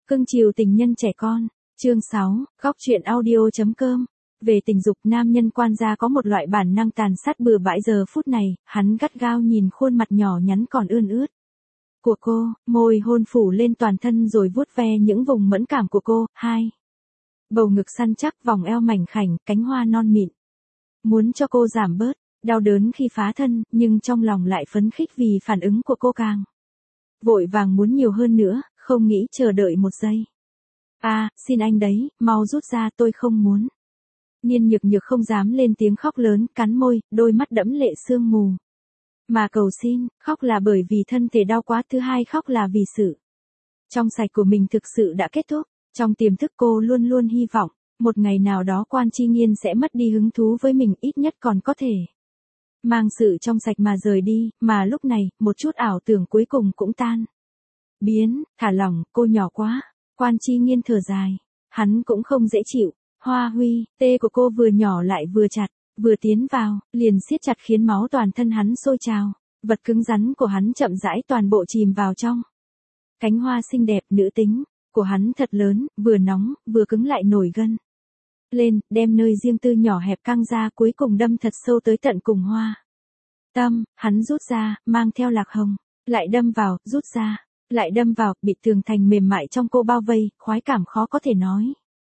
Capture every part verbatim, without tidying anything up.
Cưng chiều tình nhân trẻ con. Chương sáu, góc truyện audio.com. Về tình dục, nam nhân quan gia có một loại bản năng tàn sát bừa bãi. Giờ phút này, hắn gắt gao nhìn khuôn mặt nhỏ nhắn còn ươn ướt của cô, môi hôn phủ lên toàn thân rồi vuốt ve những vùng mẫn cảm của cô. Hai, bầu ngực săn chắc, vòng eo mảnh khảnh, cánh hoa non mịn. Muốn cho cô giảm bớt đau đớn khi phá thân, nhưng trong lòng lại phấn khích vì phản ứng của cô càng vội vàng muốn nhiều hơn nữa, không nghĩ chờ đợi một giây. À, xin anh đấy, mau rút ra, tôi không muốn. Niên Nhược Nhược không dám lên tiếng, khóc lớn, cắn môi, đôi mắt đẫm lệ sương mù. Mà cầu xin, khóc là bởi vì thân thể đau quá, thứ hai khóc là vì sự trong sạch của mình thực sự đã kết thúc. Trong tiềm thức cô luôn luôn hy vọng, một ngày nào đó Quan Chi Nghiên sẽ mất đi hứng thú với mình, ít nhất còn có thể mang sự trong sạch mà rời đi, mà lúc này, một chút ảo tưởng cuối cùng cũng tan biến. Thả lỏng, cô nhỏ quá. Quan Chi Nghiên thở dài. Hắn cũng không dễ chịu. Hoa Huy, tê của cô vừa nhỏ lại vừa chặt, vừa tiến vào, liền siết chặt khiến máu toàn thân hắn sôi trào. Vật cứng rắn của hắn chậm rãi toàn bộ chìm vào trong cánh hoa xinh đẹp nữ tính của hắn, thật lớn, vừa nóng, vừa cứng lại nổi gân lên, đem nơi riêng tư nhỏ hẹp căng ra, cuối cùng đâm thật sâu tới tận cùng hoa tâm. Hắn rút ra, mang theo lạc hồng, lại đâm vào, rút ra, lại đâm vào, bị tường thành mềm mại trong cô bao vây, khoái cảm khó có thể nói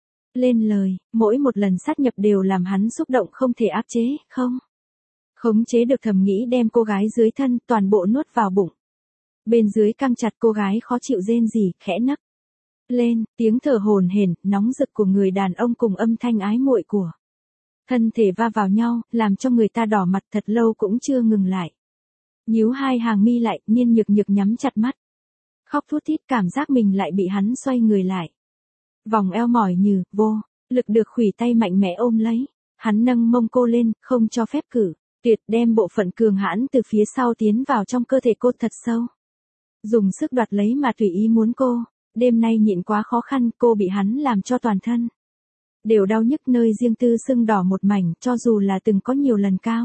lên lời. Mỗi một lần sát nhập đều làm hắn xúc động không thể áp chế, không khống chế được, thầm nghĩ đem cô gái dưới thân toàn bộ nuốt vào bụng. Bên dưới căng chặt, cô gái khó chịu rên rỉ, khẽ nấc lên, tiếng thở hổn hển, nóng rực của người đàn ông cùng âm thanh ái muội của thân thể va vào nhau, làm cho người ta đỏ mặt, thật lâu cũng chưa ngừng lại. Nhíu hai hàng mi lại, Niên Nhược Nhược nhắm chặt mắt, khóc thút thít, cảm giác mình lại bị hắn xoay người lại. Vòng eo mỏi nhừ, vô lực được khuỷu tay mạnh mẽ ôm lấy. Hắn nâng mông cô lên, không cho phép cử tuyệt, đem bộ phận cường hãn từ phía sau tiến vào trong cơ thể cô thật sâu, dùng sức đoạt lấy mà tùy ý muốn cô. Đêm nay nhịn quá khó khăn, cô bị hắn làm cho toàn thân đều đau nhức, nơi riêng tư sưng đỏ một mảnh, cho dù là từng có nhiều lần cao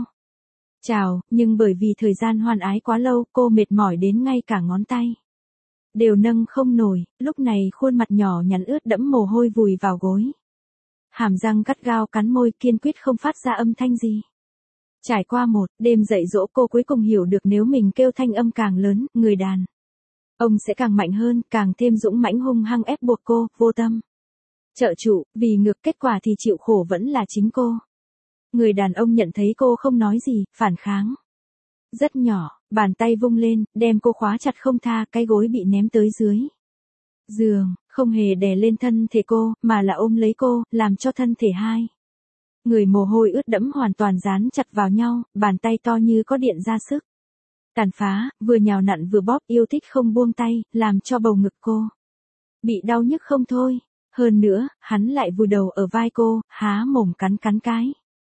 trào, nhưng bởi vì thời gian hoan ái quá lâu, cô mệt mỏi đến ngay cả ngón tay đều nâng không nổi. Lúc này khuôn mặt nhỏ nhắn ướt đẫm mồ hôi vùi vào gối, hàm răng gắt gao cắn môi, kiên quyết không phát ra âm thanh gì. Trải qua một đêm dạy dỗ, cô cuối cùng hiểu được nếu mình kêu thanh âm càng lớn, người đàn ông sẽ càng mạnh hơn, càng thêm dũng mãnh hung hăng ép buộc cô, vô tâm trợ trụ, vì ngược kết quả thì chịu khổ vẫn là chính cô. Người đàn ông nhận thấy cô không nói gì, phản kháng rất nhỏ, bàn tay vung lên, đem cô khóa chặt không tha, cái gối bị ném tới dưới giường, không hề đè lên thân thể cô, mà là ôm lấy cô, làm cho thân thể hai người mồ hôi ướt đẫm hoàn toàn dán chặt vào nhau, bàn tay to như có điện ra sức tàn phá, vừa nhào nặn vừa bóp, yêu thích không buông tay, làm cho bầu ngực cô bị đau nhức không thôi. Hơn nữa, hắn lại vùi đầu ở vai cô, há mồm cắn cắn cái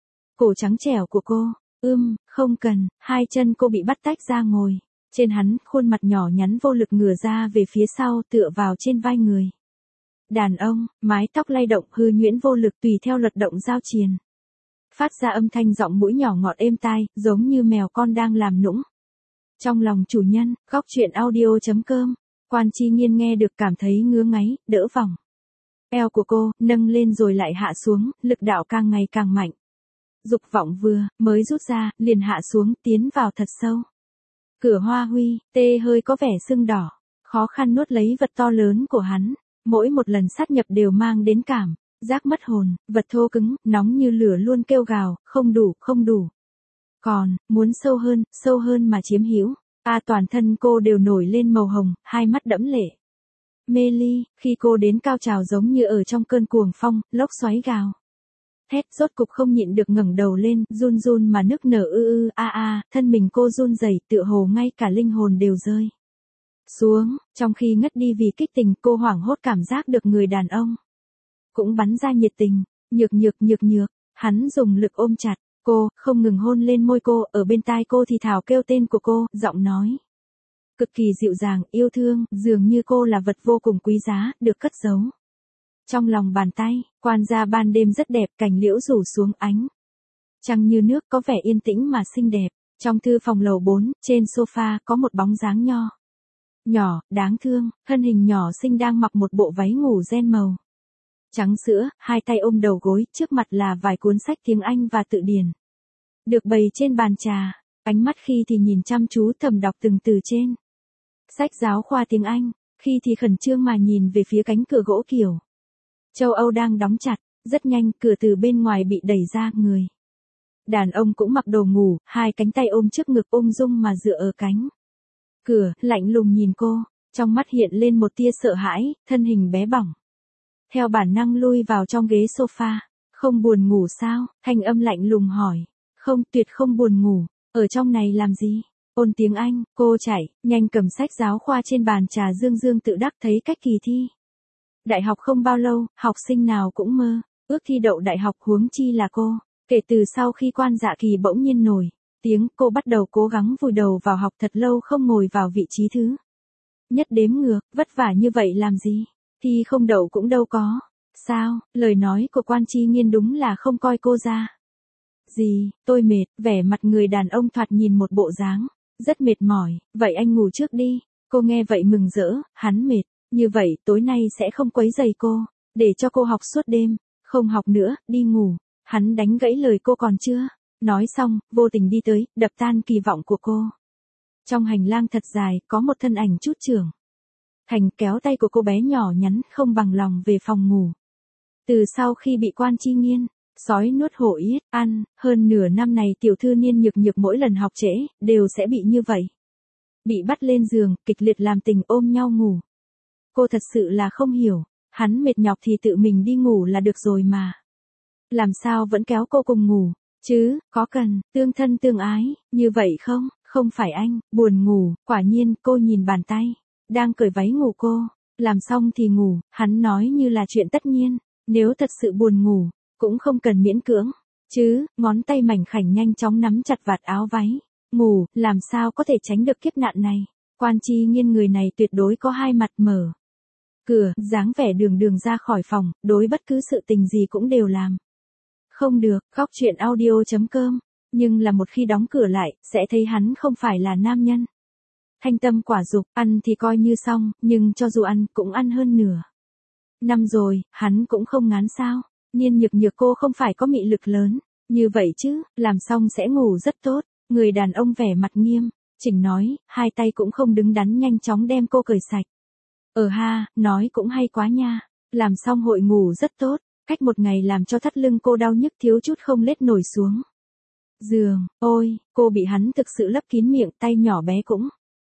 cổ trắng trẻo của cô. Ưm, không cần. Hai chân cô bị bắt tách ra ngồi trên hắn, khuôn mặt nhỏ nhắn vô lực ngửa ra về phía sau, tựa vào trên vai người đàn ông, mái tóc lay động, hư nhuyễn vô lực tùy theo luật động giao triền, phát ra âm thanh giọng mũi nhỏ ngọt êm tai, giống như mèo con đang làm nũng trong lòng chủ nhân. Góc truyện audio.com. Quan Chi Nghiên nghe được cảm thấy ngứa ngáy, đỡ vòng eo của cô, nâng lên rồi lại hạ xuống, lực đạo càng ngày càng mạnh. Dục vọng vừa mới rút ra, liền hạ xuống, tiến vào thật sâu. Cửa Hoa Huy, tê hơi có vẻ sưng đỏ, khó khăn nuốt lấy vật to lớn của hắn. Mỗi một lần sát nhập đều mang đến cảm giác mất hồn, vật thô cứng, nóng như lửa luôn kêu gào, không đủ, không đủ. Còn, muốn sâu hơn, sâu hơn mà chiếm hữu. À, toàn thân cô đều nổi lên màu hồng, hai mắt đẫm lệ mê ly, khi cô đến cao trào giống như ở trong cơn cuồng phong, lốc xoáy gào thét, rốt cục không nhịn được ngẩng đầu lên, run run mà nức nở ư ư a a, thân mình cô run rẩy, tựa hồ ngay cả linh hồn đều rơi xuống. Trong khi ngất đi vì kích tình, cô hoảng hốt cảm giác được người đàn ông cũng bắn ra nhiệt tình. Nhược nhược nhược nhược, hắn dùng lực ôm chặt cô, không ngừng hôn lên môi cô, ở bên tai cô thì thào kêu tên của cô, giọng nói cực kỳ dịu dàng, yêu thương, dường như cô là vật vô cùng quý giá, được cất giấu trong lòng bàn tay. Quan gia ban đêm rất đẹp, cành liễu rủ xuống, ánh trăng như nước, có vẻ yên tĩnh mà xinh đẹp. Trong thư phòng lầu bốn, trên sofa có một bóng dáng nho nhỏ, đáng thương, thân hình nhỏ xinh đang mặc một bộ váy ngủ ren màu trắng sữa, hai tay ôm đầu gối, trước mặt là vài cuốn sách tiếng Anh và tự điển. Được bày trên bàn trà, ánh mắt khi thì nhìn chăm chú thầm đọc từng từ trên sách giáo khoa tiếng Anh, khi thì khẩn trương mà nhìn về phía cánh cửa gỗ kiểu châu Âu đang đóng chặt, rất nhanh cửa từ bên ngoài bị đẩy ra, người đàn ông cũng mặc đồ ngủ, hai cánh tay ôm trước ngực ung dung mà dựa ở cánh cửa, lạnh lùng nhìn cô, trong mắt hiện lên một tia sợ hãi, thân hình bé bỏng theo bản năng lui vào trong ghế sofa. Không buồn ngủ sao? Thanh âm lạnh lùng hỏi. Không, tuyệt không buồn ngủ. Ở trong này làm gì? Ôn tiếng Anh, cô chạy, nhanh cầm sách giáo khoa trên bàn trà, dương dương tự đắc thấy cách kỳ thi đại học không bao lâu, học sinh nào cũng mơ ước thi đậu đại học, huống chi là cô. Kể từ sau khi Quan Dạ Kỳ bỗng nhiên nổi tiếng, cô bắt đầu cố gắng vùi đầu vào học, thật lâu không ngồi vào vị trí thứ nhất đếm ngược, vất vả như vậy làm gì? Thi không đậu cũng đâu có. Sao? Lời nói của Quan Chi Nghiên đúng là không coi cô ra gì. Tôi mệt. Vẻ mặt người đàn ông thoạt nhìn một bộ dáng rất mệt mỏi. Vậy anh ngủ trước đi. Cô nghe vậy mừng rỡ, hắn mệt. Như vậy tối nay sẽ không quấy rầy cô, để cho cô học suốt đêm. Không học nữa, đi ngủ. Hắn đánh gãy lời cô còn chưa nói xong, vô tình đi tới, đập tan kỳ vọng của cô. Trong hành lang thật dài, có một thân ảnh chút trưởng thành kéo tay của cô bé nhỏ nhắn, không bằng lòng về phòng ngủ. Từ sau khi bị Quan Chi Nghiên sói nuốt hổ yết ăn, hơn nửa năm này tiểu thư Niên Nhược Nhược mỗi lần học trễ, đều sẽ bị như vậy. Bị bắt lên giường, kịch liệt làm tình, ôm nhau ngủ. Cô thật sự là không hiểu, hắn mệt nhọc thì tự mình đi ngủ là được rồi mà. Làm sao vẫn kéo cô cùng ngủ, chứ, có cần, tương thân tương ái, như vậy không? Không phải anh, buồn ngủ, quả nhiên, cô nhìn bàn tay đang cởi váy ngủ cô, làm xong thì ngủ, hắn nói như là chuyện tất nhiên, nếu thật sự buồn ngủ, cũng không cần miễn cưỡng, chứ, ngón tay mảnh khảnh nhanh chóng nắm chặt vạt áo váy, ngủ, làm sao có thể tránh được kiếp nạn này. Quan Chi Nghiên người này tuyệt đối có hai mặt, mở cửa, dáng vẻ đường đường ra khỏi phòng, đối bất cứ sự tình gì cũng đều làm không được. Góc truyện audio chấm com, nhưng là một khi đóng cửa lại, sẽ thấy hắn không phải là nam nhân thanh tâm quả dục, ăn thì coi như xong, nhưng cho dù ăn, cũng ăn hơn nửa năm rồi, hắn cũng không ngán sao. Niên Nhược Nhược cô không phải có mị lực lớn như vậy chứ, làm xong sẽ ngủ rất tốt. Người đàn ông vẻ mặt nghiêm chỉnh nói, hai tay cũng không đứng đắn, nhanh chóng đem cô cởi sạch. Ờ ha, nói cũng hay quá nha. Làm xong hội ngủ rất tốt, cách một ngày làm cho thắt lưng cô đau nhức thiếu chút không lết nổi xuống giường. Ôi, cô bị hắn thực sự lấp kín miệng, tay nhỏ bé cũng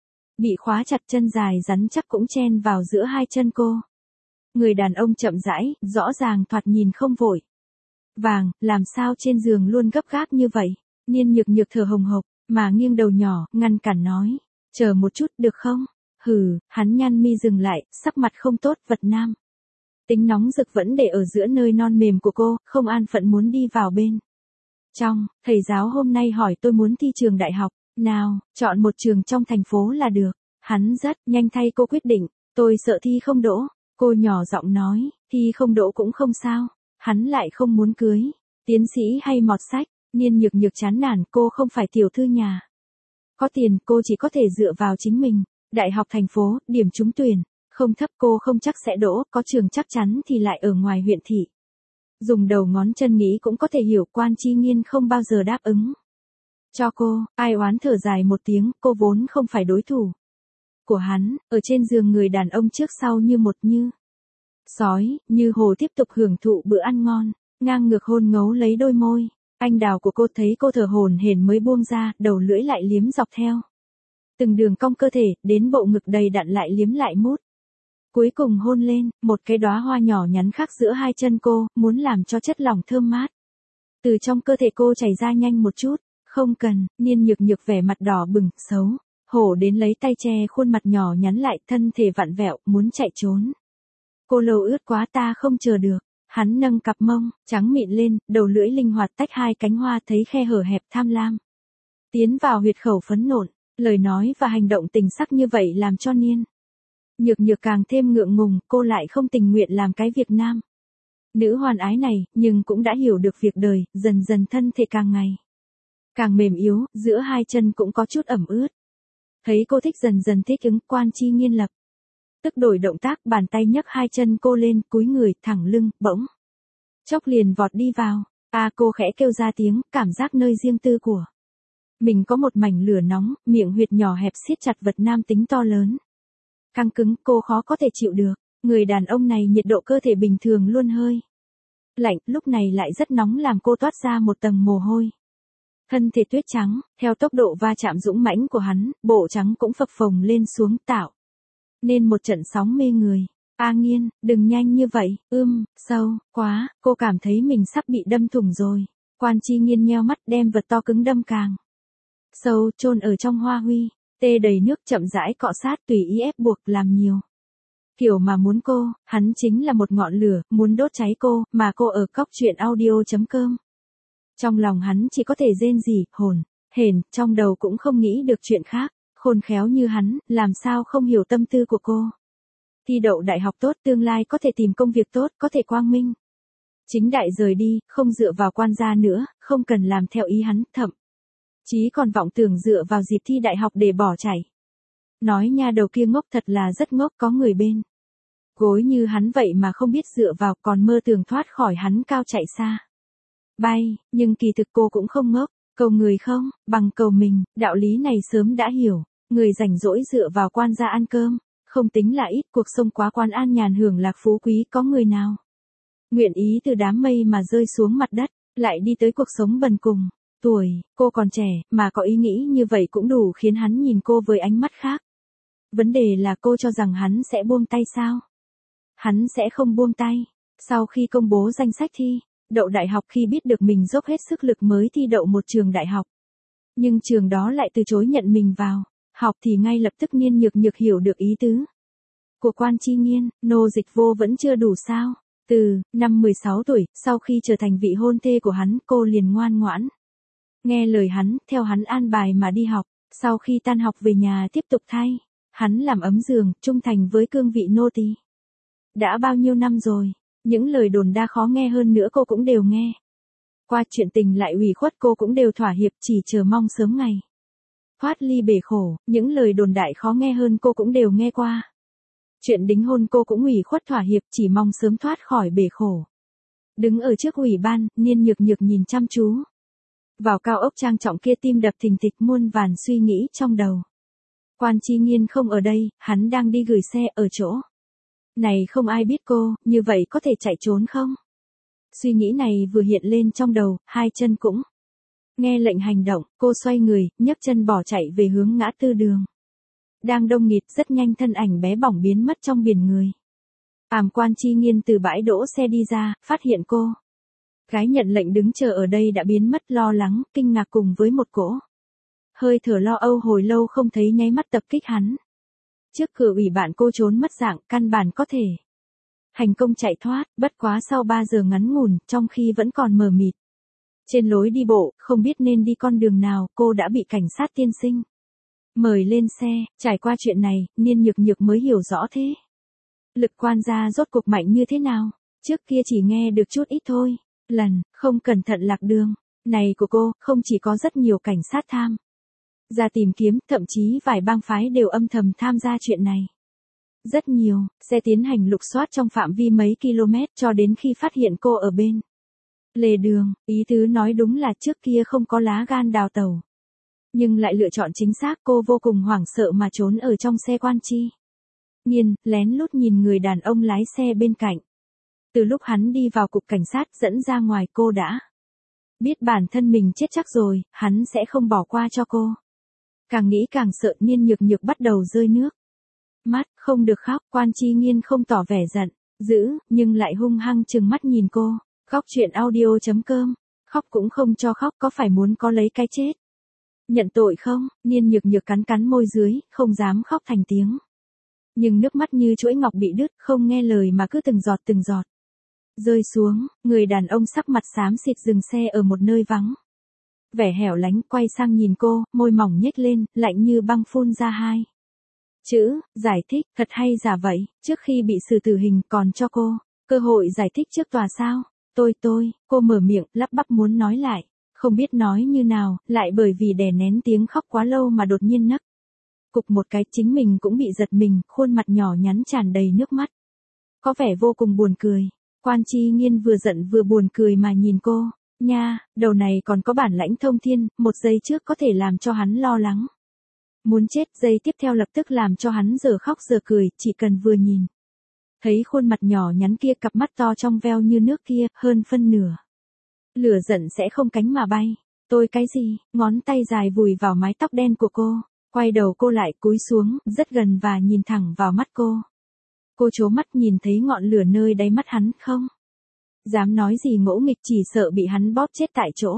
bị khóa chặt, chân dài rắn chắc cũng chen vào giữa hai chân cô. Người đàn ông chậm rãi, rõ ràng thoạt nhìn không vội vàng, làm sao trên giường luôn gấp gáp như vậy. Niên Nhược Nhược thở hồng hộc, mà nghiêng đầu nhỏ, ngăn cản nói, chờ một chút được không? Hừ, hắn nhăn mi dừng lại, sắc mặt không tốt, vật nam tính nóng rực vẫn để ở giữa nơi non mềm của cô, không an phận muốn đi vào bên trong. Thầy giáo hôm nay hỏi tôi muốn thi trường đại học nào, chọn một trường trong thành phố là được. Hắn rất nhanh thay cô quyết định, tôi sợ thi không đỗ. Cô nhỏ giọng nói, thi không đỗ cũng không sao. Hắn lại không muốn cưới tiến sĩ hay mọt sách. Niên Nhược Nhược chán nản, cô không phải tiểu thư nhà có tiền, cô chỉ có thể dựa vào chính mình. Đại học thành phố, điểm trúng tuyển không thấp, cô không chắc sẽ đỗ, có trường chắc chắn thì lại ở ngoài huyện thị. Dùng đầu ngón chân nghĩ cũng có thể hiểu, Quan Chi Nghiên không bao giờ đáp ứng cho cô. Ai oán thở dài một tiếng, cô vốn không phải đối thủ của hắn. Ở trên giường người đàn ông trước sau như một như sói, như hồ tiếp tục hưởng thụ bữa ăn ngon, ngang ngược hôn ngấu lấy đôi môi anh đào của cô. Thấy cô thở hổn hển mới buông ra, đầu lưỡi lại liếm dọc theo từng đường cong cơ thể, đến bộ ngực đầy đặn lại liếm lại mút. Cuối cùng hôn lên, một cái đóa hoa nhỏ nhắn khác giữa hai chân cô, muốn làm cho chất lỏng thơm mát từ trong cơ thể cô chảy ra nhanh một chút. Không cần. Niên Nhược Nhược vẻ mặt đỏ bừng, xấu hổ đến lấy tay che khuôn mặt nhỏ nhắn lại, thân thể vặn vẹo, muốn chạy trốn. Cô lâu ướt quá, ta không chờ được. Hắn nâng cặp mông trắng mịn lên, đầu lưỡi linh hoạt tách hai cánh hoa, thấy khe hở hẹp, tham lam tiến vào huyệt khẩu phấn nộn. Lời nói và hành động tình sắc như vậy làm cho Niên Nhược Nhược càng thêm ngượng ngùng. Cô lại không tình nguyện làm cái việc nam nữ hoàn ái này, nhưng cũng đã hiểu được việc đời, dần dần thân thể càng ngày càng mềm yếu, giữa hai chân cũng có chút ẩm ướt. Thấy cô thích dần dần thích ứng, Quan Chi Nghiên lập tức đổi động tác, bàn tay nhấc hai chân cô lên, cúi người, thẳng lưng, bỗng chốc liền vọt đi vào. A cô khẽ kêu ra tiếng, cảm giác nơi riêng tư của mình có một mảnh lửa nóng, miệng huyệt nhỏ hẹp siết chặt vật nam tính to lớn. Căng cứng, cô khó có thể chịu được. Người đàn ông này nhiệt độ cơ thể bình thường luôn hơi lạnh, lúc này lại rất nóng làm cô toát ra một tầng mồ hôi. Thân thể tuyết trắng, theo tốc độ va chạm dũng mãnh của hắn, bộ trắng cũng phập phồng lên xuống tạo nên một trận sóng mê người. A Nghiên, đừng nhanh như vậy, ưm, sâu, quá, cô cảm thấy mình sắp bị đâm thủng rồi. Quan Chi Nghiên nheo mắt đem vật to cứng đâm càng sâu, chôn ở trong hoa huy, tê đầy nước chậm rãi cọ sát tùy ý ép buộc làm nhiều. Kiểu mà muốn cô, hắn chính là một ngọn lửa, muốn đốt cháy cô, mà cô ở cóc truyện audio chấm com. Trong lòng hắn chỉ có thể rên rỉ, hồn, hển, trong đầu cũng không nghĩ được chuyện khác, khôn khéo như hắn, làm sao không hiểu tâm tư của cô. Thi đậu đại học tốt, tương lai có thể tìm công việc tốt, có thể quang minh chính đại rời đi, không dựa vào quan gia nữa, không cần làm theo ý hắn, thậm chí còn vọng tưởng dựa vào dịp thi đại học để bỏ chạy. Nói nha đầu kia ngốc thật là rất ngốc, có người bên gối như hắn vậy mà không biết dựa vào, còn mơ tưởng thoát khỏi hắn cao chạy xa bay, nhưng kỳ thực cô cũng không ngốc, cầu người không bằng cầu mình, đạo lý này sớm đã hiểu. Người rảnh rỗi dựa vào quan gia ăn cơm, không tính là ít, cuộc sống quá quan an nhàn hưởng lạc phú quý, có người nào nguyện ý từ đám mây mà rơi xuống mặt đất, lại đi tới cuộc sống bần cùng. Tuổi, cô còn trẻ, mà có ý nghĩ như vậy cũng đủ khiến hắn nhìn cô với ánh mắt khác. Vấn đề là cô cho rằng hắn sẽ buông tay sao? Hắn sẽ không buông tay. Sau khi công bố danh sách thi đậu đại học, khi biết được mình dốc hết sức lực mới thi đậu một trường đại học, nhưng trường đó lại từ chối nhận mình vào học, thì ngay lập tức Niên Nhược Nhược hiểu được ý tứ của Quan Chi Nghiên. Nô dịch vô vẫn chưa đủ sao? Từ năm mười sáu tuổi, sau khi trở thành vị hôn thê của hắn, cô liền ngoan ngoãn nghe lời hắn, theo hắn an bài mà đi học. Sau khi tan học về nhà tiếp tục thay hắn làm ấm giường, trung thành với cương vị nô tỳ. Đã bao nhiêu năm rồi, những lời đồn đa khó nghe hơn nữa cô cũng đều nghe qua, chuyện tình lại ủy khuất cô cũng đều thỏa hiệp, chỉ chờ mong sớm ngày thoát ly bể khổ. Những lời đồn đại khó nghe hơn cô cũng đều nghe qua. Chuyện đính hôn cô cũng ủy khuất thỏa hiệp, chỉ mong sớm thoát khỏi bể khổ. Đứng ở trước ủy ban, Niên Nhược Nhược nhìn chăm chú vào cao ốc trang trọng kia, tim đập thình thịch, muôn vàn suy nghĩ trong đầu. Quan Chi Nghiên không ở đây, hắn đang đi gửi xe ở chỗ này, không ai biết cô, như vậy có thể chạy trốn không? Suy nghĩ này vừa hiện lên trong đầu, hai chân cũng nghe lệnh hành động, cô xoay người, nhấc chân bỏ chạy về hướng ngã tư đường đang đông nghịt, rất nhanh thân ảnh bé bỏng biến mất trong biển người. Àm Quan Chi Nghiên từ bãi đỗ xe đi ra, phát hiện cô gái nhận lệnh đứng chờ ở đây đã biến mất, lo lắng, kinh ngạc cùng với một cỗ hơi thở lo âu hồi lâu không thấy nháy mắt tập kích hắn. Trước cửa ủy bạn cô trốn mất dạng, căn bản có thể thành công chạy thoát, bất quá sau ba giờ ngắn ngủn, trong khi vẫn còn mờ mịt trên lối đi bộ, không biết nên đi con đường nào, cô đã bị cảnh sát tiên sinh mời lên xe. Trải qua chuyện này, Niên Nhược Nhược mới hiểu rõ thế lực quan gia rốt cuộc mạnh như thế nào. Trước kia chỉ nghe được chút ít thôi. Lần không cẩn thận lạc đường này của cô, không chỉ có rất nhiều cảnh sát tham gia tìm kiếm, thậm chí vài bang phái đều âm thầm tham gia chuyện này. Rất nhiều xe tiến hành lục soát trong phạm vi mấy km, cho đến khi phát hiện cô ở bên lề đường. Ý tứ nói đúng là trước kia không có lá gan đào tẩu, nhưng lại lựa chọn chính xác. Cô vô cùng hoảng sợ mà trốn ở trong xe Quan Chi Nghiên, lén lút nhìn người đàn ông lái xe bên cạnh. Từ lúc hắn đi vào cục cảnh sát dẫn ra ngoài, cô đã biết bản thân mình chết chắc rồi, hắn sẽ không bỏ qua cho cô. Càng nghĩ càng sợ, Niên Nhược Nhược bắt đầu rơi nước mắt. Không được khóc. Quan Chi Nghiên không tỏ vẻ giận dữ, nhưng lại hung hăng trừng mắt nhìn cô. Khóc chuyện audio chấm com. Khóc cũng không cho khóc, có phải muốn có lấy cái chết nhận tội không? Niên Nhược Nhược cắn cắn môi dưới, không dám khóc thành tiếng. Nhưng nước mắt như chuỗi ngọc bị đứt, không nghe lời mà cứ từng giọt từng giọt rơi xuống. Người đàn ông sắc mặt xám xịt dừng xe ở một nơi vắng vẻ hẻo lánh, quay sang nhìn cô, môi mỏng nhếch lên, lạnh như băng phun ra hai chữ, giải thích. Thật hay giả vậy, trước khi bị xử tử hình còn cho cô cơ hội giải thích trước tòa sao? Tôi tôi, cô mở miệng, lắp bắp muốn nói lại, không biết nói như nào, lại bởi vì đè nén tiếng khóc quá lâu mà đột nhiên nấc cục một cái chính mình cũng bị giật mình, khuôn mặt nhỏ nhắn tràn đầy nước mắt. Có vẻ vô cùng buồn cười. Quan Chi Nghiên vừa giận vừa buồn cười mà nhìn cô. Nha, đầu này còn có bản lãnh thông thiên, một giây trước có thể làm cho hắn lo lắng. Muốn chết, giây tiếp theo lập tức làm cho hắn giờ khóc giờ cười, chỉ cần vừa nhìn. Thấy khuôn mặt nhỏ nhắn kia, cặp mắt to trong veo như nước kia, hơn phân nửa. Lửa giận sẽ không cánh mà bay. Tôi cái gì, ngón tay dài vùi vào mái tóc đen của cô, quay đầu cô lại cúi xuống, rất gần và nhìn thẳng vào mắt cô. Cô trố mắt nhìn thấy ngọn lửa nơi đáy mắt hắn không? Dám nói gì ngỗ nghịch, chỉ sợ bị hắn bóp chết tại chỗ.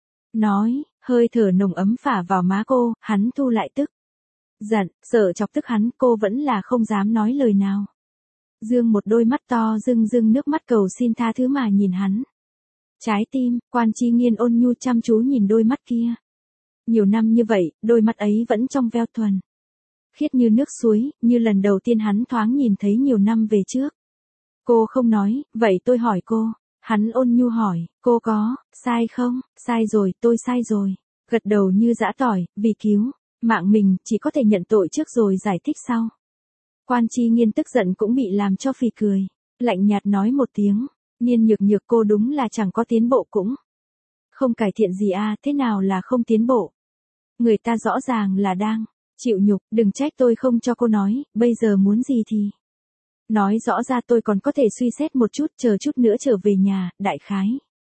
Nói, hơi thở nồng ấm phả vào má cô, hắn thu lại tức. Giận, sợ chọc tức hắn, cô vẫn là không dám nói lời nào. Dương một đôi mắt to rưng rưng nước mắt cầu xin tha thứ mà nhìn hắn. Trái tim, Quan Chi Nghiên ôn nhu chăm chú nhìn đôi mắt kia. Nhiều năm như vậy, đôi mắt ấy vẫn trong veo thuần. Khiết như nước suối, như lần đầu tiên hắn thoáng nhìn thấy nhiều năm về trước. Cô không nói, vậy tôi hỏi cô. Hắn ôn nhu hỏi, cô có, sai không? Sai rồi, tôi sai rồi. Gật đầu như giã tỏi, vì cứu mạng mình, chỉ có thể nhận tội trước rồi giải thích sau. Quan Chi Nghiên tức giận cũng bị làm cho phì cười. Lạnh nhạt nói một tiếng, Niên Nhược Nhược, cô đúng là chẳng có tiến bộ cũng không cải thiện gì à, thế nào là không tiến bộ? Người ta rõ ràng là đang chịu nhục, đừng trách tôi không cho cô nói, bây giờ muốn gì thì nói rõ ra, tôi còn có thể suy xét một chút, chờ chút nữa trở về nhà, đại khái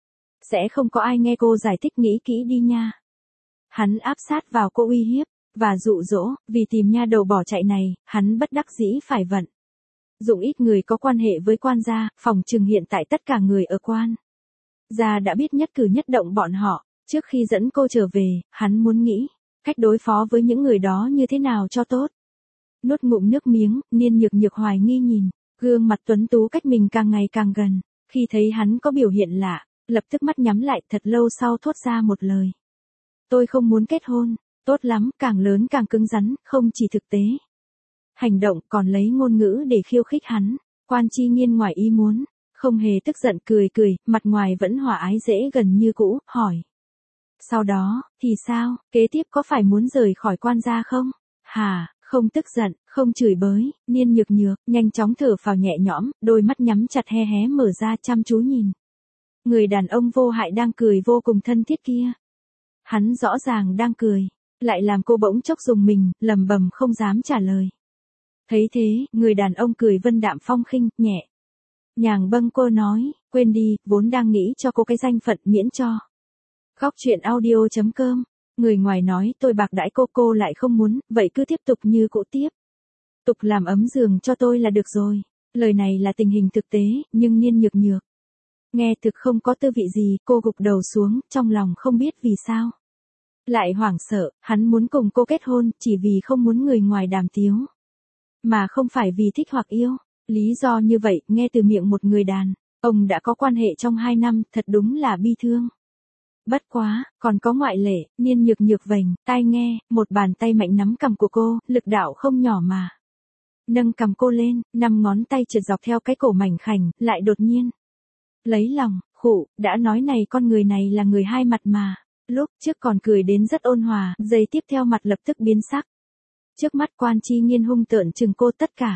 sẽ không có ai nghe cô giải thích, nghĩ kỹ đi nha. Hắn áp sát vào cô uy hiếp và dụ dỗ, vì tìm nha đầu bỏ chạy này, hắn bất đắc dĩ phải vận dụng ít người có quan hệ với quan gia, phòng trừng hiện tại tất cả người ở quan gia đã biết nhất cử nhất động bọn họ. Trước khi dẫn cô trở về, hắn muốn nghĩ cách đối phó với những người đó như thế nào cho tốt. Nuốt ngụm nước miếng, Niên Nhược Nhược hoài nghi nhìn gương mặt tuấn tú cách mình càng ngày càng gần. Khi thấy hắn có biểu hiện lạ, lập tức mắt nhắm lại, thật lâu sau thốt ra một lời. Tôi không muốn kết hôn. Tốt lắm, càng lớn càng cứng rắn, không chỉ thực tế hành động, còn lấy ngôn ngữ để khiêu khích hắn. Quan Chi Nghiên ngoài ý muốn, không hề tức giận, cười cười, mặt ngoài vẫn hòa ái dễ gần như cũ, hỏi. Sau đó, thì sao, kế tiếp có phải muốn rời khỏi quan gia không? Hà, không tức giận, không chửi bới, Niên Nhược Nhược, nhanh chóng thở phào nhẹ nhõm, đôi mắt nhắm chặt hé hé mở ra chăm chú nhìn. Người đàn ông vô hại đang cười vô cùng thân thiết kia. Hắn rõ ràng đang cười, lại làm cô bỗng chốc rùng mình, lầm bầm không dám trả lời. Thấy thế, người đàn ông cười vân đạm phong khinh, nhẹ nhàng bâng cô nói, quên đi, vốn đang nghĩ cho cô cái danh phận miễn cho. Góc truyện audio chấm com, người ngoài nói tôi bạc đãi cô, cô lại không muốn, vậy cứ tiếp tục như cũ tiếp. Tục làm ấm giường cho tôi là được rồi. Lời này là tình hình thực tế, nhưng Niên Nhược Nhược nghe thực không có tư vị gì, cô gục đầu xuống, trong lòng không biết vì sao. Lại hoảng sợ, hắn muốn cùng cô kết hôn, chỉ vì không muốn người ngoài đàm tiếu. Mà không phải vì thích hoặc yêu. Lý do như vậy, nghe từ miệng một người đàn ông đã có quan hệ trong hai năm, thật đúng là bi thương. Bất quá, còn có ngoại lệ. Niên Nhược Nhược vành tai nghe, một bàn tay mạnh nắm cằm của cô, lực đạo không nhỏ mà nâng cằm cô lên, năm ngón tay trượt dọc theo cái cổ mảnh khảnh, lại đột nhiên lấy lòng, khụ, đã nói này, con người này là người hai mặt mà. Lúc trước còn cười đến rất ôn hòa, giây tiếp theo mặt lập tức biến sắc. Trước mắt Quan Chi Nghiên hung tợn chừng cô, tất cả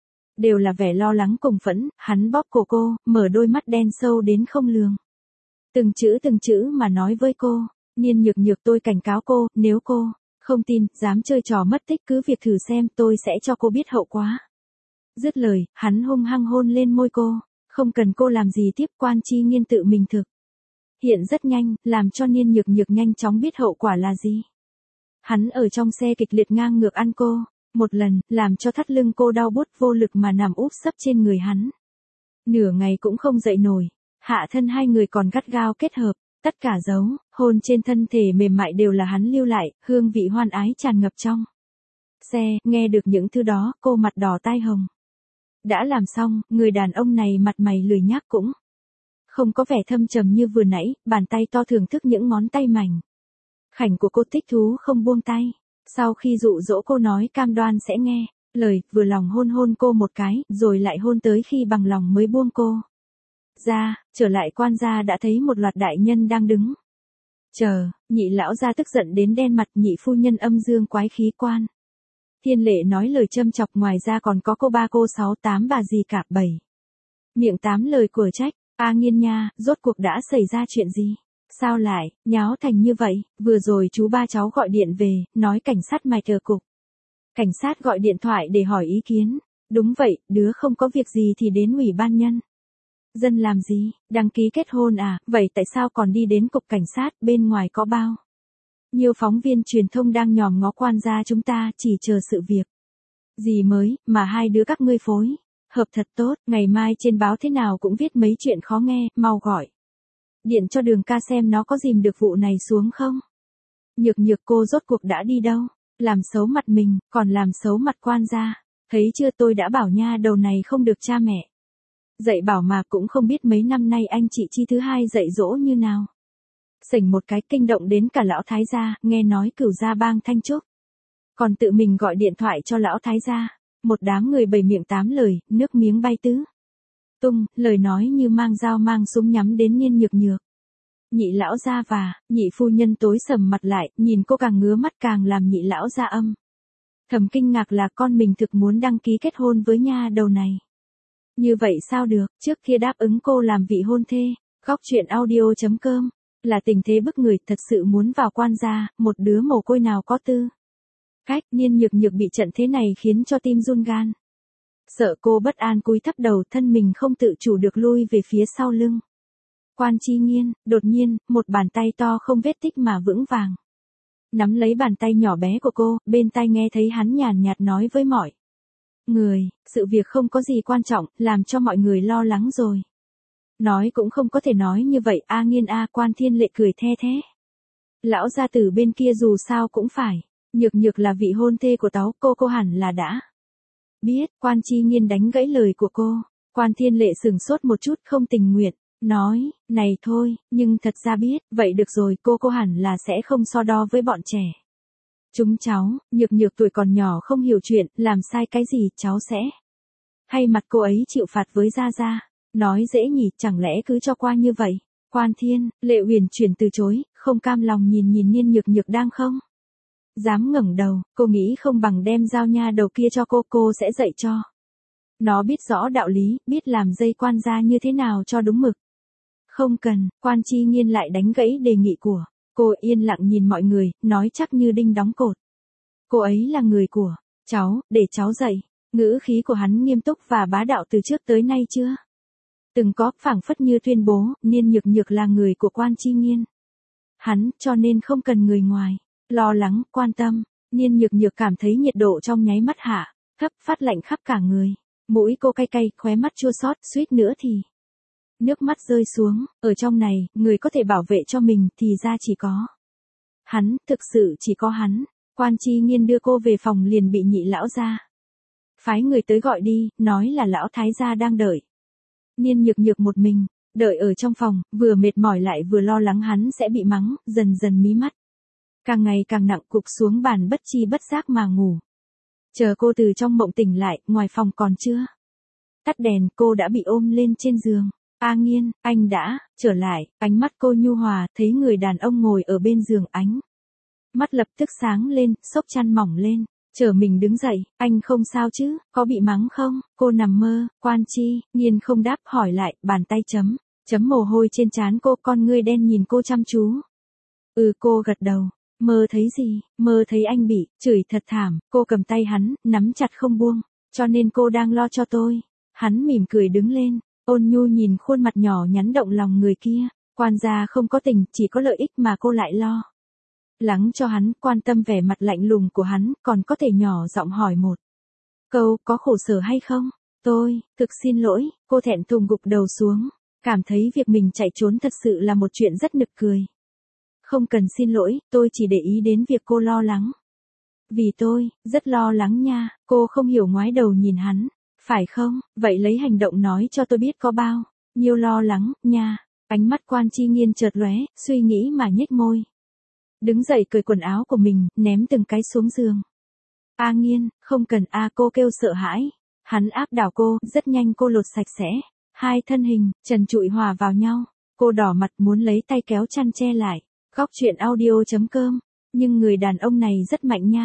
đều là vẻ lo lắng cùng phẫn. Hắn bóp cổ cô, mở đôi mắt đen sâu đến không lường. Từng chữ từng chữ mà nói với cô. Niên Nhược Nhược, tôi cảnh cáo cô, nếu cô không tin, dám chơi trò mất tích, cứ việc thử xem, tôi sẽ cho cô biết hậu quả. Dứt lời, hắn hung hăng hôn lên môi cô. Không cần cô làm gì tiếp, Quan Chi Nghiên tự mình thực hiện rất nhanh, làm cho Niên Nhược Nhược nhanh chóng biết hậu quả là gì. Hắn ở trong xe kịch liệt ngang ngược ăn cô, một lần, làm cho thắt lưng cô đau buốt, vô lực mà nằm úp sấp trên người hắn. Nửa ngày cũng không dậy nổi, hạ thân hai người còn gắt gao kết hợp, tất cả dấu hôn trên thân thể mềm mại đều là hắn lưu lại, hương vị hoan ái tràn ngập trong xe. Nghe được những thứ đó, cô mặt đỏ tai hồng. Đã làm xong, người đàn ông này mặt mày lười nhác cũng không có vẻ thâm trầm như vừa nãy, bàn tay to thưởng thức những ngón tay mảnh khảnh của cô, thích thú không buông tay. Sau khi dụ dỗ cô nói cam đoan sẽ nghe lời, vừa lòng hôn hôn cô một cái, rồi lại hôn tới khi bằng lòng mới buông cô ra. Trở lại quan gia đã thấy một loạt đại nhân đang đứng chờ. Nhị lão gia tức giận đến đen mặt, nhị phu nhân âm dương quái khí, quan Thiên Lệ nói lời châm chọc, ngoài ra còn có cô ba cô sáu tám bà gì cả bảy. Miệng tám lời của trách, A Nghiên nha, rốt cuộc đã xảy ra chuyện gì? Sao lại, nháo thành như vậy, vừa rồi chú ba cháu gọi điện về, nói cảnh sát mày ở cục. Cảnh sát gọi điện thoại để hỏi ý kiến. Đúng vậy, đứa không có việc gì thì đến ủy ban nhân dân làm gì, đăng ký kết hôn à, vậy tại sao còn đi đến cục cảnh sát, bên ngoài có bao nhiều phóng viên truyền thông đang nhòm ngó quan gia chúng ta, chỉ chờ sự việc gì mới, mà hai đứa các ngươi phối hợp thật tốt, ngày mai trên báo thế nào cũng viết mấy chuyện khó nghe, mau gọi điện cho Đường ca xem nó có dìm được vụ này xuống không. Nhược Nhược cô rốt cuộc đã đi đâu, làm xấu mặt mình, còn làm xấu mặt quan gia. Thấy chưa, tôi đã bảo nha, đầu này không được cha mẹ dạy bảo mà, cũng không biết mấy năm nay anh chị Chi thứ hai dạy dỗ như nào. Sảnh một cái kinh động đến cả lão thái gia, nghe nói cửu gia bang Thanh Trúc còn tự mình gọi điện thoại cho lão thái gia. Một đám người bảy miệng tám lời, nước miếng bay tứ tung, lời nói như mang dao mang súng nhắm đến Niên Nhược Nhược. Nhị lão gia và nhị phu nhân tối sầm mặt lại, nhìn cô càng ngứa mắt, càng làm nhị lão gia âm thầm kinh ngạc là con mình thực muốn đăng ký kết hôn với nha đầu này. Như vậy sao được, trước kia đáp ứng cô làm vị hôn thê. Góc truyện audio.com là tình thế bức người, thật sự muốn vào quan gia, một đứa mồ côi nào có tư cách. Niên Nhược Nhược bị trận thế này khiến cho tim run gan. Sợ cô bất an cúi thấp đầu, thân mình không tự chủ được lui về phía sau lưng. Quan Chi Nghiên, đột nhiên, một bàn tay to không vết tích mà vững vàng nắm lấy bàn tay nhỏ bé của cô, bên tai nghe thấy hắn nhàn nhạt nói với mọi người, sự việc không có gì quan trọng, làm cho mọi người lo lắng rồi. Nói cũng không có thể nói như vậy, A Nghiên a. Quan Thiên Lệ cười the thế. Lão gia tử bên kia dù sao cũng phải, Nhược Nhược là vị hôn thê của táu, cô cô hẳn là đã biết. Quan Chi Nghiên đánh gãy lời của cô. Quan Thiên Lệ sừng sốt một chút, không tình nguyện nói, này thôi, nhưng thật ra biết, vậy được rồi, cô cô hẳn là sẽ không so đo với bọn trẻ. Chúng cháu, Nhược Nhược tuổi còn nhỏ không hiểu chuyện, làm sai cái gì, cháu sẽ hay mặt cô ấy chịu phạt với gia gia. Nói dễ nhỉ, chẳng lẽ cứ cho qua như vậy. Quan Thiên Lệ huyền chuyển từ chối, không cam lòng nhìn nhìn Niên Nhược Nhược đang không dám ngẩng đầu. Cô nghĩ không bằng đem giao nha đầu kia cho cô, cô sẽ dạy cho nó biết rõ đạo lý, biết làm dây quan gia như thế nào cho đúng mực. Không cần. Quan Chi Nghiên lại đánh gãy đề nghị của cô, yên lặng nhìn mọi người, nói chắc như đinh đóng cột. Cô ấy là người của cháu, để cháu dạy. Ngữ khí của hắn nghiêm túc và bá đạo từ trước tới nay chưa từng có, phảng phất như tuyên bố, Niên Nhược Nhược là người của Quan Chi Nghiên. Hắn, cho nên không cần người ngoài lo lắng, quan tâm. Niên Nhược Nhược cảm thấy nhiệt độ trong nháy mắt hạ thấp, phát lạnh khắp cả người. Mũi cô cay cay, khóe mắt chua xót, suýt nữa thì nước mắt rơi xuống. Ở trong này, người có thể bảo vệ cho mình thì ra chỉ có hắn, thực sự chỉ có hắn. Quan Chi Nghiên đưa cô về phòng liền bị nhị lão gia phái người tới gọi đi, nói là lão thái gia đang đợi. Niên Nhược Nhược một mình đợi ở trong phòng, vừa mệt mỏi lại vừa lo lắng hắn sẽ bị mắng, dần dần mí mắt càng ngày càng nặng, cụp xuống bàn, bất chi bất giác mà ngủ. Chờ cô từ trong mộng tỉnh lại, ngoài phòng còn chưa tắt đèn, cô đã bị ôm lên trên giường. A Nghiên, anh đã trở lại. Ánh mắt cô nhu hòa, thấy người đàn ông ngồi ở bên giường, ánh mắt lập tức sáng lên, xốc chăn mỏng lên, chờ mình đứng dậy. Anh không sao chứ, có bị mắng không? Cô nằm mơ. Quan Chi Nghiên không đáp, hỏi lại, bàn tay chấm chấm mồ hôi trên trán cô, con ngươi đen nhìn cô chăm chú. Ừ, cô gật đầu. Mơ thấy gì? Mơ thấy anh bị chửi thật thảm. Cô cầm tay hắn, nắm chặt không buông, cho nên cô đang lo cho tôi. Hắn mỉm cười đứng lên, ôn nhu nhìn khuôn mặt nhỏ nhắn động lòng người kia. Quan gia không có tình, chỉ có lợi ích mà cô lại lo lắng cho hắn, quan tâm vẻ mặt lạnh lùng của hắn, còn có thể nhỏ giọng hỏi một câu, có khổ sở hay không? Tôi, thực xin lỗi. Cô thẹn thùng gục đầu xuống, cảm thấy việc mình chạy trốn thật sự là một chuyện rất nực cười. Không cần xin lỗi, tôi chỉ để ý đến việc cô lo lắng. Vì tôi, rất lo lắng nha. Cô không hiểu, ngoái đầu nhìn hắn. Phải không? Vậy lấy hành động nói cho tôi biết có bao nhiêu lo lắng, nha. Ánh mắt Quan Chi Nghiên chợt lóe, suy nghĩ mà nhếch môi. Đứng dậy cởi quần áo của mình, ném từng cái xuống giường. A Nghiên, không cần a. Cô kêu sợ hãi. Hắn áp đảo cô, rất nhanh cô lột sạch sẽ. Hai thân hình trần trụi hòa vào nhau. Cô đỏ mặt muốn lấy tay kéo chăn che lại. Góc truyện audio.com. Nhưng người đàn ông này rất mạnh nha.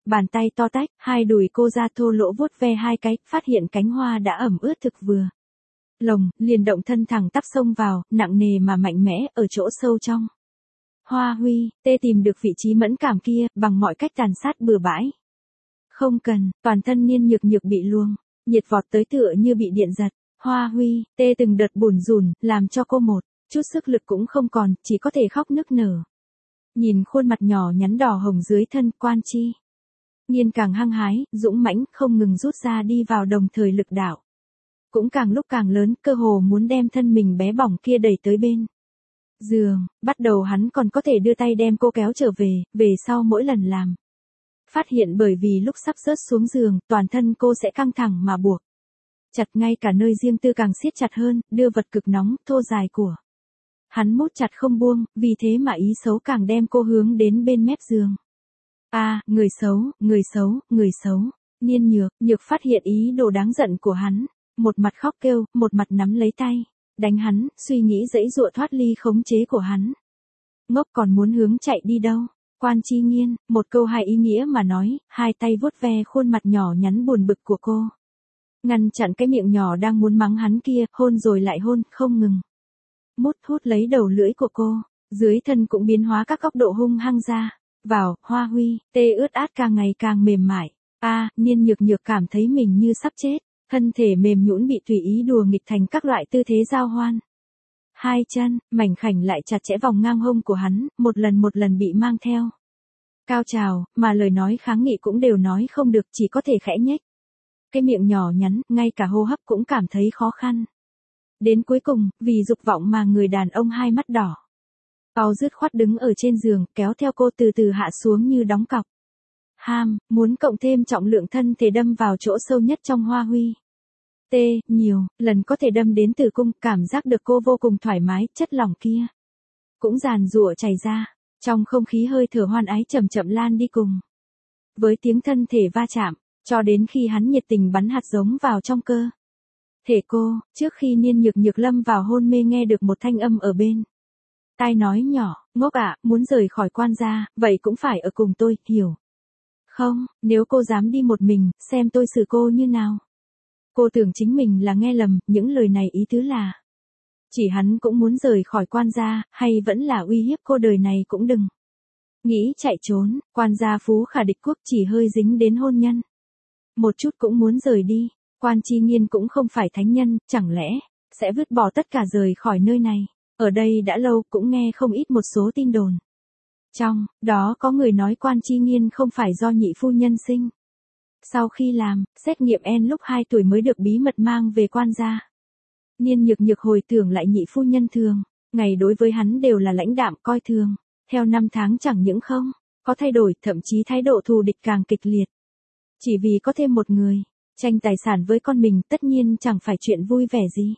Bàn tay to tách, hai đùi cô ra thô lỗ vuốt ve hai cái, phát hiện cánh hoa đã ẩm ướt thực vừa. Lồng, liền động thân thẳng tắp xông vào, nặng nề mà mạnh mẽ, ở chỗ sâu trong. Hoa Huy, tê tìm được vị trí mẫn cảm kia, bằng mọi cách tàn sát bừa bãi. Không cần, toàn thân Niên Nhược Nhược bị luồng, nhiệt vọt tới tựa như bị điện giật. Hoa Huy, tê từng đợt bủn rủn, làm cho cô một chút sức lực cũng không còn, chỉ có thể khóc nức nở. Nhìn khuôn mặt nhỏ nhắn đỏ hồng dưới thân Quan Chi Nghiên càng hăng hái, dũng mãnh, không ngừng rút ra đi vào, đồng thời lực đạo cũng càng lúc càng lớn, cơ hồ muốn đem thân mình bé bỏng kia đẩy tới bên giường. Bắt đầu hắn còn có thể đưa tay đem cô kéo trở về, về sau mỗi lần làm phát hiện bởi vì lúc sắp rớt xuống giường, toàn thân cô sẽ căng thẳng mà buộc chặt, ngay cả nơi riêng tư càng siết chặt hơn, đưa vật cực nóng, thô dài của hắn mút chặt không buông, vì thế mà ý xấu càng đem cô hướng đến bên mép giường. A, à, người xấu, người xấu, người xấu. Niên Nhược Nhược phát hiện ý đồ đáng giận của hắn, một mặt khóc kêu, một mặt nắm lấy tay, đánh hắn, suy nghĩ dãy dụa thoát ly khống chế của hắn. Ngốc còn muốn hướng chạy đi đâu? Quan Chi Nghiên, một câu hai ý nghĩa mà nói, hai tay vuốt ve khuôn mặt nhỏ nhắn buồn bực của cô. Ngăn chặn cái miệng nhỏ đang muốn mắng hắn kia, hôn rồi lại hôn, không ngừng. Mút hút lấy đầu lưỡi của cô, dưới thân cũng biến hóa các góc độ hung hăng ra. Vào, Hoa Huy, tê ướt át càng ngày càng mềm mại. A, à, Niên Nhược Nhược cảm thấy mình như sắp chết, thân thể mềm nhũn bị tùy ý đùa nghịch thành các loại tư thế giao hoan. Hai chân, mảnh khảnh lại chặt chẽ vòng ngang hông của hắn, một lần một lần bị mang theo cao trào, mà lời nói kháng nghị cũng đều nói không được, chỉ có thể khẽ nhếch cái miệng nhỏ nhắn, ngay cả hô hấp cũng cảm thấy khó khăn. Đến cuối cùng, vì dục vọng mà người đàn ông hai mắt đỏ Tao dứt khoát đứng ở trên giường, kéo theo cô từ từ hạ xuống như đóng cọc. Ham, muốn cộng thêm trọng lượng thân thể đâm vào chỗ sâu nhất trong Hoa Huy. T, nhiều, lần có thể đâm đến tử cung, cảm giác được cô vô cùng thoải mái, chất lỏng kia cũng giàn giụa chảy ra, trong không khí hơi thở hoan ái chậm chậm lan đi cùng với tiếng thân thể va chạm, cho đến khi hắn nhiệt tình bắn hạt giống vào trong cơ thể cô. Trước khi Niên Nhược Nhược lâm vào hôn mê, nghe được một thanh âm ở bên tai nói nhỏ, ngốc ạ, muốn rời khỏi Quan gia, vậy cũng phải ở cùng tôi, hiểu không? Nếu cô dám đi một mình, xem tôi xử cô như nào. Cô tưởng chính mình là nghe lầm, những lời này ý tứ là chỉ hắn cũng muốn rời khỏi Quan gia, hay vẫn là uy hiếp cô đời này cũng đừng nghĩ chạy trốn. Quan gia phú khả địch quốc, chỉ hơi dính đến hôn nhân một chút cũng muốn rời đi. Quan Chi Nghiên cũng không phải thánh nhân, chẳng lẽ sẽ vứt bỏ tất cả rời khỏi nơi này. Ở đây đã lâu, cũng nghe không ít một số tin đồn. Trong đó có người nói Quan Chi Nghiên không phải do nhị phu nhân sinh. Sau khi làm xét nghiệm en lúc hai tuổi mới được bí mật mang về Quan gia. Niên Nhược Nhược hồi tưởng lại nhị phu nhân thường ngày đối với hắn đều là lãnh đạm coi thường. Theo năm tháng chẳng những không có thay đổi, thậm chí thái độ thù địch càng kịch liệt. Chỉ vì có thêm một người tranh tài sản với con mình, tất nhiên chẳng phải chuyện vui vẻ gì.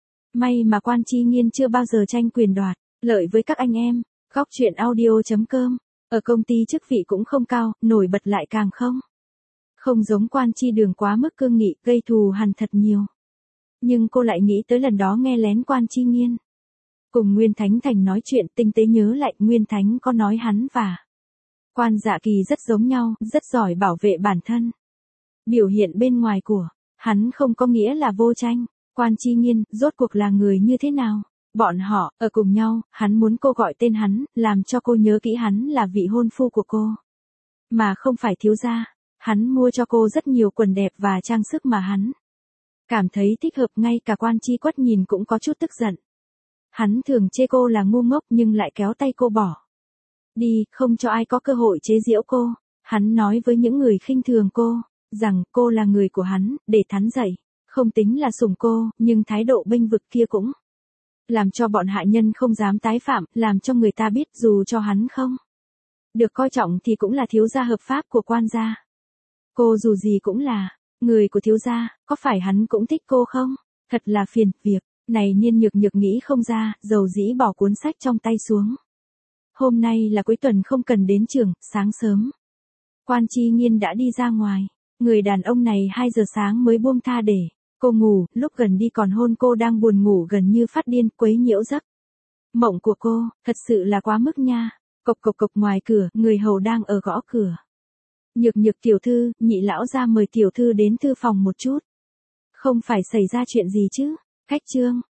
May mà Quan Chi Nghiên chưa bao giờ tranh quyền đoạt lợi với các anh em. Góc truyện audio chấm com. Ở công ty chức vị cũng không cao, nổi bật lại càng không không giống Quan Chi Đường quá mức cương nghị, gây thù hằn thật nhiều. Nhưng cô lại nghĩ tới lần đó nghe lén Quan Chi Nghiên cùng Nguyên Thánh Thành nói chuyện, tinh tế nhớ lại Nguyên Thánh có nói hắn và Quan Dạ Kỳ rất giống nhau, rất giỏi bảo vệ bản thân. Biểu hiện bên ngoài của hắn không có nghĩa là vô tranh. Quan Chi Nghiên rốt cuộc là người như thế nào? Bọn họ ở cùng nhau, hắn muốn cô gọi tên hắn, làm cho cô nhớ kỹ hắn là vị hôn phu của cô, mà không phải thiếu gia. Hắn mua cho cô rất nhiều quần đẹp và trang sức mà hắn cảm thấy thích hợp, ngay cả Quan Chi Quất nhìn cũng có chút tức giận. Hắn thường chê cô là ngu ngốc nhưng lại kéo tay cô bỏ đi, không cho ai có cơ hội chế giễu cô. Hắn nói với những người khinh thường cô rằng cô là người của hắn, để hắn dạy. Không tính là sủng cô, nhưng thái độ bênh vực kia cũng làm cho bọn hạ nhân không dám tái phạm, làm cho người ta biết dù cho hắn không được coi trọng thì cũng là thiếu gia hợp pháp của Quan gia. Cô dù gì cũng là người của thiếu gia, có phải hắn cũng thích cô không? Thật là phiền, việc này Niên Nhược Nhược nghĩ không ra, dầu dĩ bỏ cuốn sách trong tay xuống. Hôm nay là cuối tuần không cần đến trường, sáng sớm Quan Chi Nghiên đã đi ra ngoài. Người đàn ông này hai giờ sáng mới buông tha để cô ngủ, lúc gần đi còn hôn cô đang buồn ngủ gần như phát điên, quấy nhiễu giấc mộng của cô, thật sự là quá mức nha. Cộc cộc cộc, ngoài cửa, người hầu đang ở gõ cửa. Nhược nhược tiểu thư, nhị lão ra mời tiểu thư đến thư phòng một chút. Không phải xảy ra chuyện gì chứ? Khách Trương,